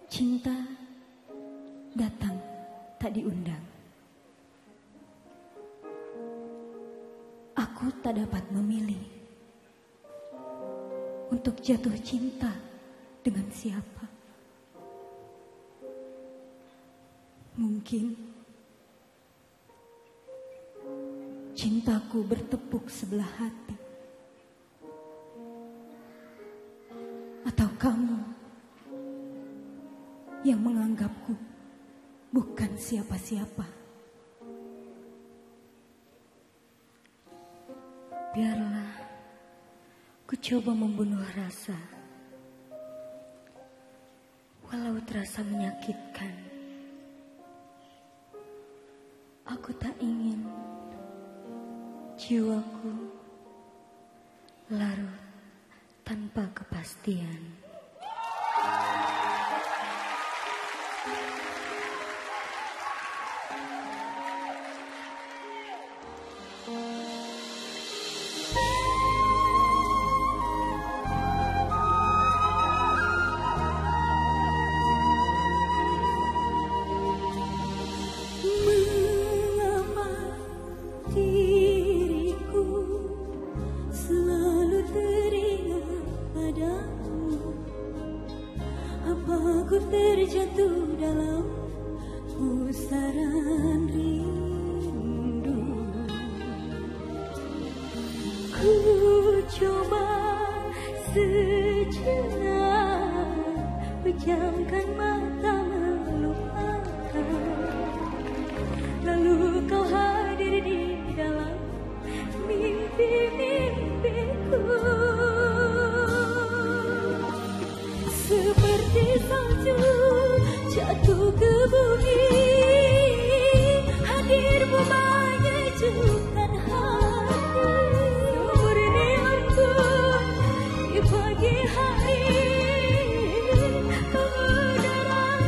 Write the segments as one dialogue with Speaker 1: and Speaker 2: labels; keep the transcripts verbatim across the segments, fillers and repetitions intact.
Speaker 1: Cinta datang tak diundang. Aku tak dapat memilih untuk jatuh cinta dengan siapa. Mungkin cintaku bertepuk sebelah hati, atau kamu yang menganggapku bukan siapa-siapa. Biarlah ku coba membunuh rasa, walau terasa menyakitkan. Aku tak ingin jiwaku larut tanpa kepastian.
Speaker 2: Aku terjatuh dalam pusaran rindu. Ku coba sejenak pejamkan mata melupakan, lalu kau hadir di dalam mimpi-mimpiku. Seperti salju jatuh ke bumi, hadirmu menyejukkan hati. Murni embun di pagi hari, kau udara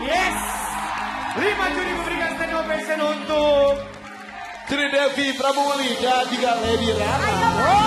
Speaker 3: Yes. Lima juri memberikan stand ovation untuk
Speaker 4: Sri Devi Pramuli dan juga Lady Rana.